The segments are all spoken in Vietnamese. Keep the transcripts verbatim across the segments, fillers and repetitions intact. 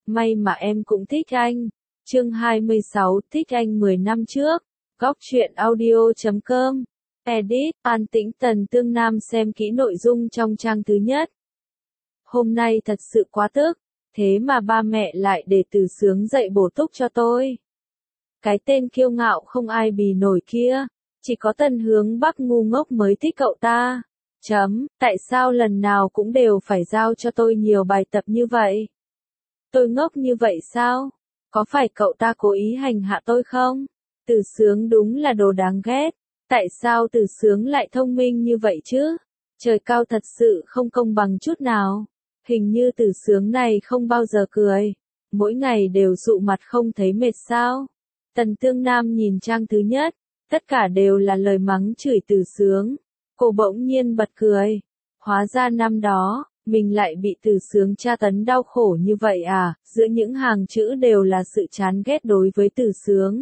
may mà em cũng thích anh. Chương hai mươi sáu, thích anh mười năm trước. Góc truyện audio chấm com. Edit, An Tĩnh Tần Tương Nam xem kỹ nội dung trong trang thứ nhất. Hôm nay thật sự quá tức, thế mà ba mẹ lại để Từ Sướng dạy bổ túc cho tôi. Cái tên kiêu ngạo không ai bì nổi kia, chỉ có Tần Hướng Bắc ngu ngốc mới thích cậu ta. Chấm, tại sao lần nào cũng đều phải giao cho tôi nhiều bài tập như vậy? Tôi ngốc như vậy sao? Có phải cậu ta cố ý hành hạ tôi không? Từ Sướng đúng là đồ đáng ghét. Tại sao Từ Sướng lại thông minh như vậy chứ? Trời cao thật sự không công bằng chút nào. Hình như Từ Sướng này không bao giờ cười. Mỗi ngày đều dụ mặt không thấy mệt sao? Tần Tương Nam nhìn trang thứ nhất. Tất cả đều là lời mắng chửi Từ Sướng. Cô bỗng nhiên bật cười. Hóa ra năm đó, mình lại bị Từ Sướng tra tấn đau khổ như vậy à? Giữa những hàng chữ đều là sự chán ghét đối với Từ Sướng.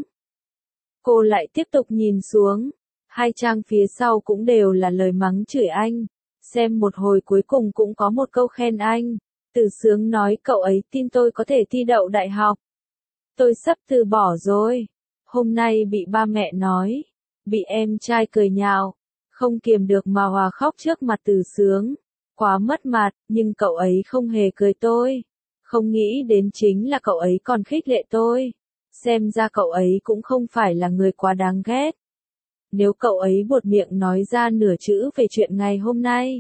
Cô lại tiếp tục nhìn xuống. Hai trang phía sau cũng đều là lời mắng chửi anh. Xem một hồi cuối cùng cũng có một câu khen anh. Từ Sướng nói cậu ấy tin tôi có thể thi đậu đại học. Tôi sắp từ bỏ rồi. Hôm nay bị ba mẹ nói. Bị em trai cười nhạo. Không kiềm được mà hòa khóc trước mặt Từ Sướng. Quá mất mặt, nhưng cậu ấy không hề cười tôi. Không nghĩ đến chính là cậu ấy còn khích lệ tôi. Xem ra cậu ấy cũng không phải là người quá đáng ghét. Nếu cậu ấy buột miệng nói ra nửa chữ về chuyện ngày hôm nay,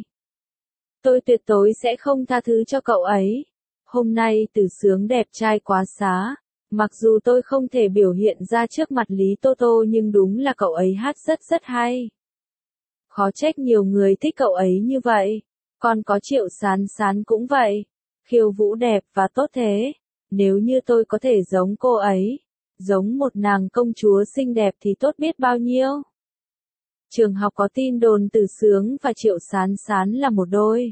tôi tuyệt đối sẽ không tha thứ cho cậu ấy. Hôm nay Từ Sướng đẹp trai quá xá. Mặc dù tôi không thể biểu hiện ra trước mặt Lý Tô Tô nhưng đúng là cậu ấy hát rất rất hay. Khó trách nhiều người thích cậu ấy như vậy. Còn có Triệu Sán Sán cũng vậy. Khiêu vũ đẹp và tốt thế. Nếu như tôi có thể giống cô ấy, giống một nàng công chúa xinh đẹp thì tốt biết bao nhiêu. Trường học có tin đồn Từ Sướng và Triệu Sán Sán là một đôi.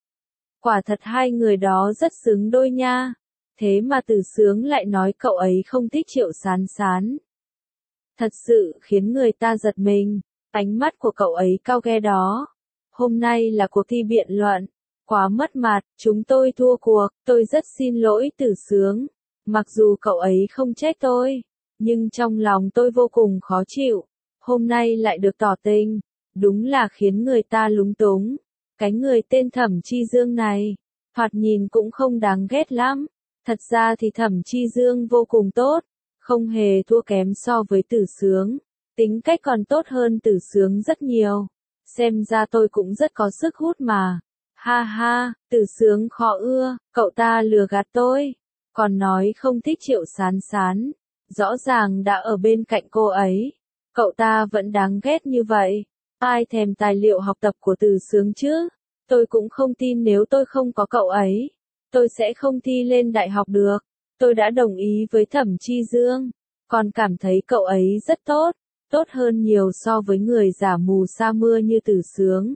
Quả thật hai người đó rất xứng đôi nha. Thế mà Từ Sướng lại nói cậu ấy không thích Triệu Sán Sán. Thật sự khiến người ta giật mình. Ánh mắt của cậu ấy cao ghe đó. Hôm nay là cuộc thi biện luận. Quá mất mặt, chúng tôi thua cuộc. Tôi rất xin lỗi Từ Sướng. Mặc dù cậu ấy không trách tôi, nhưng trong lòng tôi vô cùng khó chịu. Hôm nay lại được tỏ tình. Đúng là khiến người ta lúng túng. Cái người tên Thẩm Chi Dương này, thoạt nhìn cũng không đáng ghét lắm. Thật ra thì Thẩm Chi Dương vô cùng tốt. Không hề thua kém so với Từ Sướng. Tính cách còn tốt hơn Từ Sướng rất nhiều. Xem ra tôi cũng rất có sức hút mà. Ha ha, Từ Sướng khó ưa, cậu ta lừa gạt tôi. Còn nói không thích Triệu Sán Sán. Rõ ràng đã ở bên cạnh cô ấy. Cậu ta vẫn đáng ghét như vậy. Ai thèm tài liệu học tập của Từ Sướng chứ? Tôi cũng không tin nếu tôi không có cậu ấy. Tôi sẽ không thi lên đại học được. Tôi đã đồng ý với Thẩm Chi Dương. Còn cảm thấy cậu ấy rất tốt. Tốt hơn nhiều so với người giả mù sa mưa như Từ Sướng.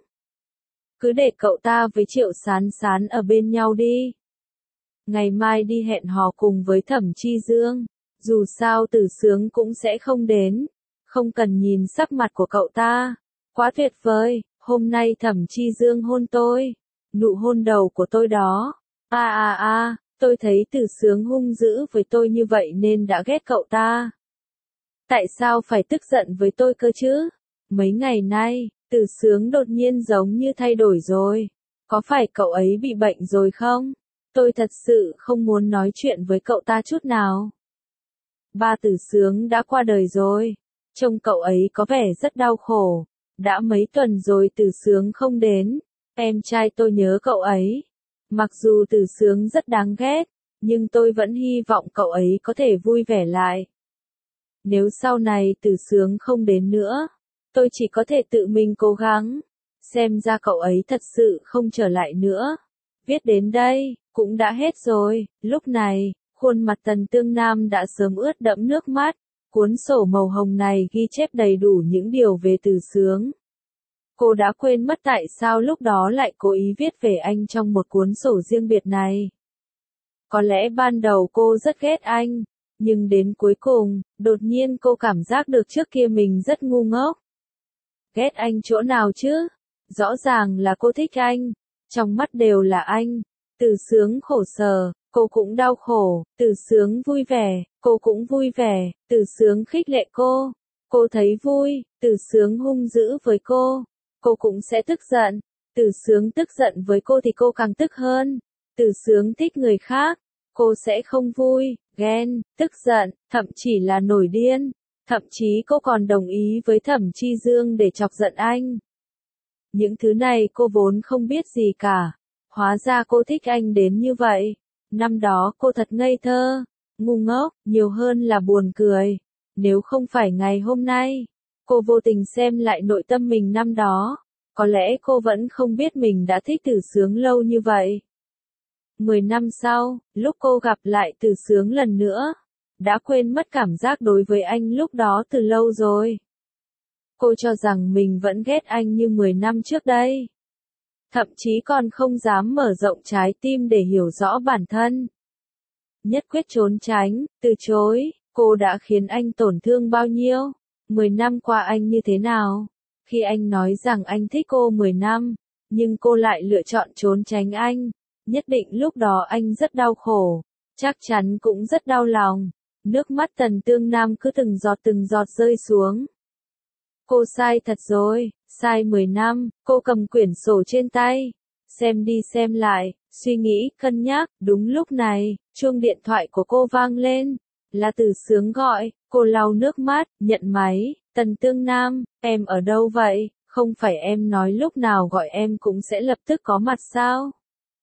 Cứ để cậu ta với Triệu Sán Sán ở bên nhau đi. Ngày mai đi hẹn hò cùng với Thẩm Chi Dương. Dù sao Từ Sướng cũng sẽ không đến. Không cần nhìn sắc mặt của cậu ta. Quá tuyệt vời, hôm nay Thẩm Chi Dương hôn tôi. Nụ hôn đầu của tôi đó. A a a, tôi thấy Từ Sướng hung dữ với tôi như vậy nên đã ghét cậu ta. Tại sao phải tức giận với tôi cơ chứ? Mấy ngày nay, Từ Sướng đột nhiên giống như thay đổi rồi. Có phải cậu ấy bị bệnh rồi không? Tôi thật sự không muốn nói chuyện với cậu ta chút nào. Ba Từ Sướng đã qua đời rồi. Trông cậu ấy có vẻ rất đau khổ. Đã mấy tuần rồi Từ Sướng không đến. Em trai tôi nhớ cậu ấy. Mặc dù Từ Sướng rất đáng ghét, nhưng tôi vẫn hy vọng cậu ấy có thể vui vẻ lại. Nếu sau này Từ Sướng không đến nữa, tôi chỉ có thể tự mình cố gắng. Xem ra cậu ấy thật sự không trở lại nữa. Viết đến đây, cũng đã hết rồi. Lúc này, khuôn mặt Tần Tương Nam đã sớm ướt đẫm nước mắt. Cuốn sổ màu hồng này ghi chép đầy đủ những điều về Từ Sướng. Cô đã quên mất tại sao lúc đó lại cố ý viết về anh trong một cuốn sổ riêng biệt này. Có lẽ ban đầu cô rất ghét anh, nhưng đến cuối cùng, đột nhiên cô cảm giác được trước kia mình rất ngu ngốc. Ghét anh chỗ nào chứ? Rõ ràng là cô thích anh. Trong mắt đều là anh. Từ Sướng khổ sở, cô cũng đau khổ, Từ Sướng vui vẻ, cô cũng vui vẻ, Từ Sướng khích lệ cô, cô thấy vui, Từ Sướng hung dữ với cô, cô cũng sẽ tức giận, Từ Sướng tức giận với cô thì cô càng tức hơn, Từ Sướng thích người khác, cô sẽ không vui, ghen, tức giận, thậm chỉ là nổi điên, thậm chí cô còn đồng ý với Thẩm Chi Dương để chọc giận anh. Những thứ này cô vốn không biết gì cả, hóa ra cô thích anh đến như vậy. Năm đó cô thật ngây thơ, ngu ngốc, nhiều hơn là buồn cười. Nếu không phải ngày hôm nay, cô vô tình xem lại nội tâm mình năm đó, có lẽ cô vẫn không biết mình đã thích Từ Sướng lâu như vậy. Mười năm sau, lúc cô gặp lại Từ Sướng lần nữa, đã quên mất cảm giác đối với anh lúc đó từ lâu rồi. Cô cho rằng mình vẫn ghét anh như mười năm trước đây. Thậm chí còn không dám mở rộng trái tim để hiểu rõ bản thân. Nhất quyết trốn tránh, từ chối, cô đã khiến anh tổn thương bao nhiêu? Mười năm qua anh như thế nào? Khi anh nói rằng anh thích cô mười năm, nhưng cô lại lựa chọn trốn tránh anh. Nhất định lúc đó anh rất đau khổ, chắc chắn cũng rất đau lòng. Nước mắt Tần Tương Nam cứ từng giọt từng giọt rơi xuống. Cô sai thật rồi, sai mười năm, cô cầm quyển sổ trên tay, xem đi xem lại, suy nghĩ, cân nhắc, đúng lúc này, chuông điện thoại của cô vang lên, là Từ Sướng gọi, cô lau nước mắt, nhận máy, Tần Tương Nam, em ở đâu vậy, không phải em nói lúc nào gọi em cũng sẽ lập tức có mặt sao?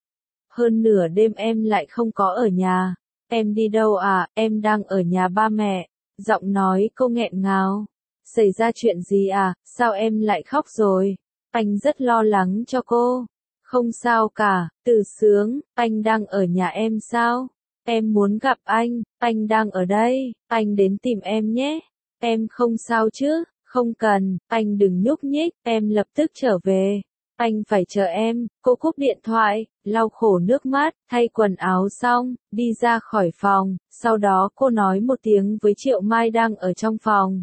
Hơn nửa đêm em lại không có ở nhà, em đi đâu à, em đang ở nhà ba mẹ, giọng nói cô nghẹn ngào. Xảy ra chuyện gì à, sao em lại khóc rồi? Anh rất lo lắng cho cô. Không sao cả, Từ Sướng, anh đang ở nhà em sao? Em muốn gặp anh, anh đang ở đây, anh đến tìm em nhé. Em không sao chứ, không cần, anh đừng nhúc nhích, em lập tức trở về. Anh phải chờ em, cô cúp điện thoại, lau khổ nước mắt, thay quần áo xong, đi ra khỏi phòng, sau đó cô nói một tiếng với Triệu Mai đang ở trong phòng.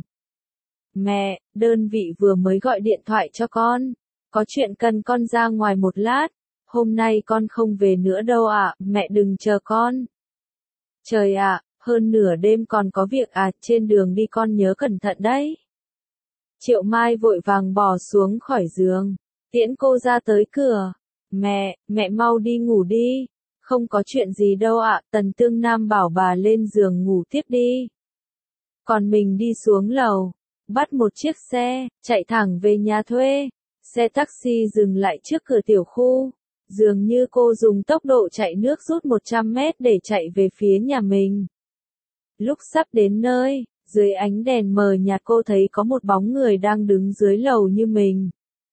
Mẹ, đơn vị vừa mới gọi điện thoại cho con. Có chuyện cần con ra ngoài một lát. Hôm nay con không về nữa đâu ạ, mẹ đừng chờ con. Trời ạ, hơn nửa đêm còn có việc à, trên đường đi con nhớ cẩn thận đấy. Triệu Mai vội vàng bò xuống khỏi giường, tiễn cô ra tới cửa. Mẹ, mẹ mau đi ngủ đi. Không có chuyện gì đâu ạ, Tần Tương Nam bảo bà lên giường ngủ tiếp đi. Còn mình đi xuống lầu. Bắt một chiếc xe, chạy thẳng về nhà thuê. Xe taxi dừng lại trước cửa tiểu khu. Dường như cô dùng tốc độ chạy nước rút một trăm mét để chạy về phía nhà mình. Lúc sắp đến nơi, dưới ánh đèn mờ nhạt cô thấy có một bóng người đang đứng dưới lầu như mình.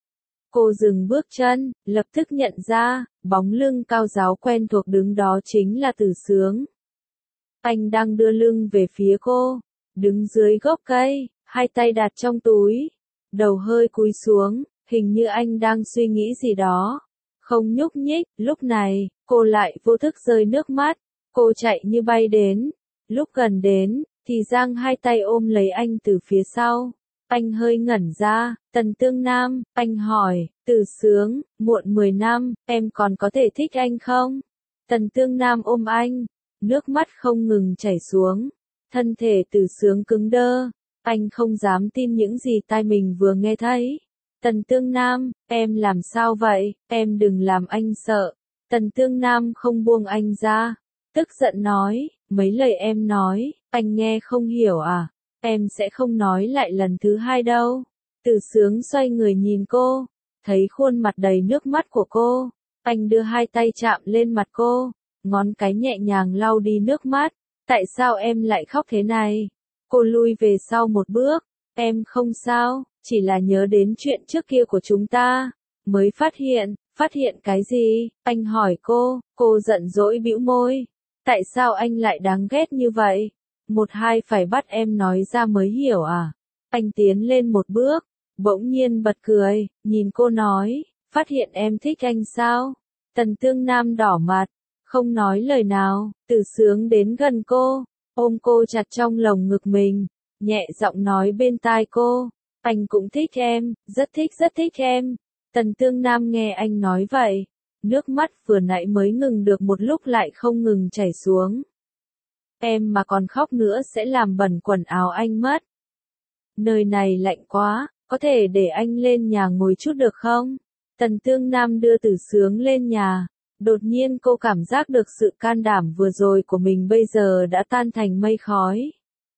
Cô dừng bước chân, lập tức nhận ra, bóng lưng cao ráo quen thuộc đứng đó chính là Từ Sướng. Anh đang đưa lưng về phía cô, đứng dưới gốc cây. Hai tay đặt trong túi, đầu hơi cúi xuống, hình như anh đang suy nghĩ gì đó. Không nhúc nhích, lúc này, cô lại vô thức rơi nước mắt. Cô chạy như bay đến. Lúc gần đến, thì giang hai tay ôm lấy anh từ phía sau. Anh hơi ngẩn ra, Tần Tương Nam, anh hỏi, Từ Sướng, muộn mười năm, em còn có thể thích anh không? Tần Tương Nam ôm anh, nước mắt không ngừng chảy xuống. Thân thể Từ Sướng cứng đơ. Anh không dám tin những gì tai mình vừa nghe thấy. Tần Tương Nam, em làm sao vậy, em đừng làm anh sợ. Tần Tương Nam không buông anh ra. Tức giận nói, mấy lời em nói, anh nghe không hiểu à, em sẽ không nói lại lần thứ hai đâu. Từ Sướng xoay người nhìn cô, thấy khuôn mặt đầy nước mắt của cô. Anh đưa hai tay chạm lên mặt cô, ngón cái nhẹ nhàng lau đi nước mắt. Tại sao em lại khóc thế này? Cô lui về sau một bước, em không sao, chỉ là nhớ đến chuyện trước kia của chúng ta, mới phát hiện, phát hiện cái gì, anh hỏi cô, cô giận dỗi bĩu môi, tại sao anh lại đáng ghét như vậy, một hai phải bắt em nói ra mới hiểu à, anh tiến lên một bước, bỗng nhiên bật cười, nhìn cô nói, phát hiện em thích anh sao, Tần Tương Nam đỏ mặt, không nói lời nào, Từ Sướng đến gần cô. Ôm cô chặt trong lồng ngực mình, nhẹ giọng nói bên tai cô, anh cũng thích em, rất thích rất thích em. Tần Tương Nam nghe anh nói vậy, nước mắt vừa nãy mới ngừng được một lúc lại không ngừng chảy xuống. Em mà còn khóc nữa sẽ làm bẩn quần áo anh mất. Nơi này lạnh quá, có thể để anh lên nhà ngồi chút được không? Tần Tương Nam đưa Tử Sướng lên nhà. Đột nhiên cô cảm giác được sự can đảm vừa rồi của mình bây giờ đã tan thành mây khói.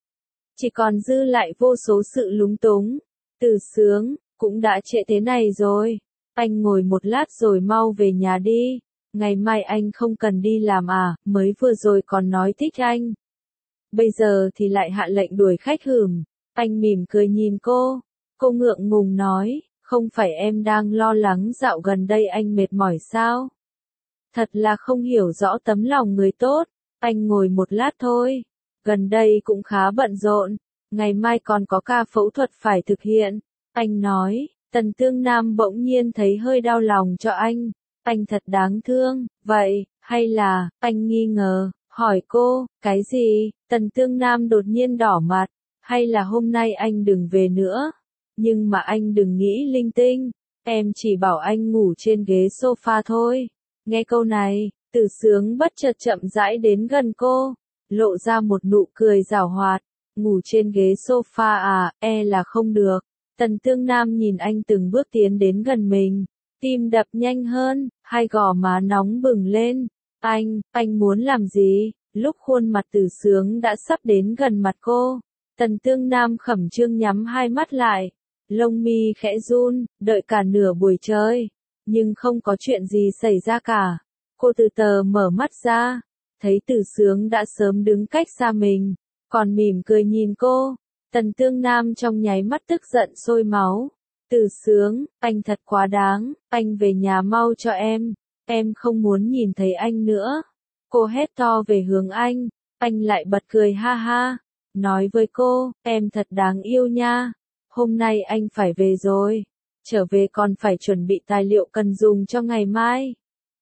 Chỉ còn dư lại vô số sự lúng túng. Tử Sướng, cũng đã trễ thế này rồi. Anh ngồi một lát rồi mau về nhà đi. Ngày mai anh không cần đi làm à, mới vừa rồi còn nói thích anh. Bây giờ thì lại hạ lệnh đuổi khách hửm. Anh mỉm cười nhìn cô. Cô ngượng ngùng nói, không phải em đang lo lắng dạo gần đây anh mệt mỏi sao? Thật là không hiểu rõ tấm lòng người tốt. Anh ngồi một lát thôi. Gần đây cũng khá bận rộn. Ngày mai còn có ca phẫu thuật phải thực hiện. Anh nói, Tần Tương Nam bỗng nhiên thấy hơi đau lòng cho anh. Anh thật đáng thương, vậy, hay là, anh nghi ngờ, hỏi cô, cái gì? Tần Tương Nam đột nhiên đỏ mặt, hay là hôm nay anh đừng về nữa? Nhưng mà anh đừng nghĩ linh tinh, em chỉ bảo anh ngủ trên ghế sofa thôi. Nghe câu này, Tử Sướng bất chợt chậm rãi đến gần cô, lộ ra một nụ cười giảo hoạt. Ngủ trên ghế sofa à, e là không được. Tần Tương Nam nhìn anh từng bước tiến đến gần mình, tim đập nhanh hơn, hai gò má nóng bừng lên. Anh, anh muốn làm gì? Lúc khuôn mặt Tử Sướng đã sắp đến gần mặt cô, Tần Tương Nam khẩn trương nhắm hai mắt lại, lông mi khẽ run, đợi cả nửa buổi chơi, nhưng không có chuyện gì xảy ra cả. Cô từ từ mở mắt ra, thấy Tử Sướng đã sớm đứng cách xa mình, còn mỉm cười nhìn cô. Tần Tương Nam trong nháy mắt tức giận sôi máu. Tử Sướng, anh thật quá đáng, anh về nhà mau cho em, em không muốn nhìn thấy anh nữa. Cô hét to về hướng anh, anh lại bật cười ha ha, nói với cô, em thật đáng yêu nha. Hôm nay anh phải về rồi, trở về còn phải chuẩn bị tài liệu cần dùng cho ngày mai.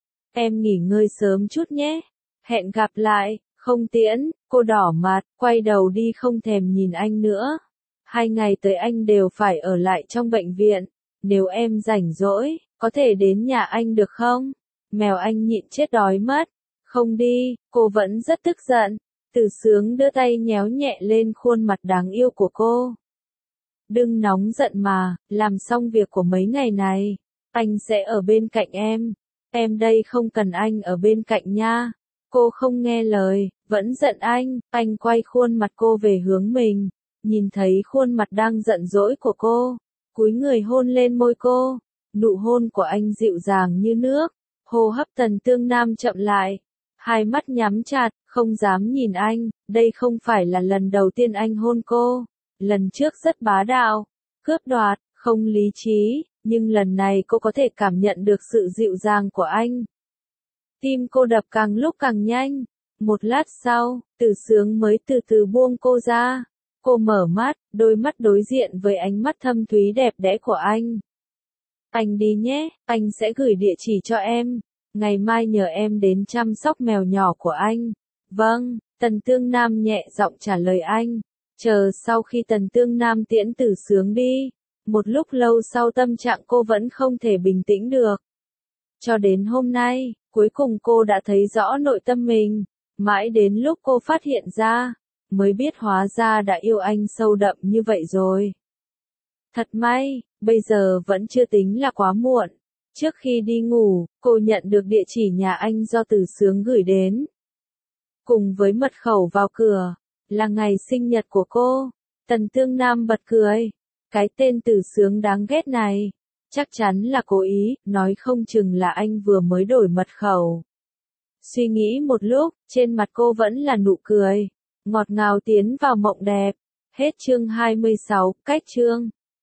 Em nghỉ ngơi sớm chút nhé, hẹn gặp lại. Không tiễn, cô đỏ mặt, quay đầu đi không thèm nhìn anh nữa. Hai ngày tới anh đều phải ở lại trong bệnh viện. Nếu em rảnh rỗi, có thể đến nhà anh được không? Mèo anh nhịn chết đói mất. Không đi, cô vẫn rất tức giận. Tử Sướng đưa tay nhéo nhẹ lên khuôn mặt đáng yêu của cô. Đừng nóng giận mà, làm xong việc của mấy ngày này. Anh sẽ ở bên cạnh em. Em đây không cần anh ở bên cạnh nha. Cô không nghe lời, vẫn giận anh, anh quay khuôn mặt cô về hướng mình, nhìn thấy khuôn mặt đang giận dỗi của cô, cúi người hôn lên môi cô, nụ hôn của anh dịu dàng như nước, hô hấp Tần Tương Nam chậm lại, hai mắt nhắm chặt, không dám nhìn anh, đây không phải là lần đầu tiên anh hôn cô, lần trước rất bá đạo, cướp đoạt, không lý trí, nhưng lần này cô có thể cảm nhận được sự dịu dàng của anh. Tim cô đập càng lúc càng nhanh. Một lát sau, Tử Sướng mới từ từ buông cô ra. Cô mở mắt, đôi mắt đối diện với ánh mắt thâm thúy đẹp đẽ của anh. Anh đi nhé, anh sẽ gửi địa chỉ cho em. Ngày mai nhờ em đến chăm sóc mèo nhỏ của anh. Vâng, Tần Tương Nam nhẹ giọng trả lời anh. Chờ sau khi Tần Tương Nam tiễn Tử Sướng đi, một lúc lâu sau tâm trạng cô vẫn không thể bình tĩnh được. Cho đến hôm nay, cuối cùng cô đã thấy rõ nội tâm mình, mãi đến lúc cô phát hiện ra, mới biết hóa ra đã yêu anh sâu đậm như vậy rồi. Thật may, bây giờ vẫn chưa tính là quá muộn. Trước khi đi ngủ, cô nhận được địa chỉ nhà anh do Tử Sướng gửi đến. Cùng với mật khẩu vào cửa, là ngày sinh nhật của cô. Tần Tương Nam bật cười. Cái tên Tử Sướng đáng ghét này. Chắc chắn là cố ý, nói không chừng là anh vừa mới đổi mật khẩu. Suy nghĩ một lúc, trên mặt cô vẫn là nụ cười. Ngọt ngào tiến vào mộng đẹp. Hết chương hai mươi sáu, cách chương.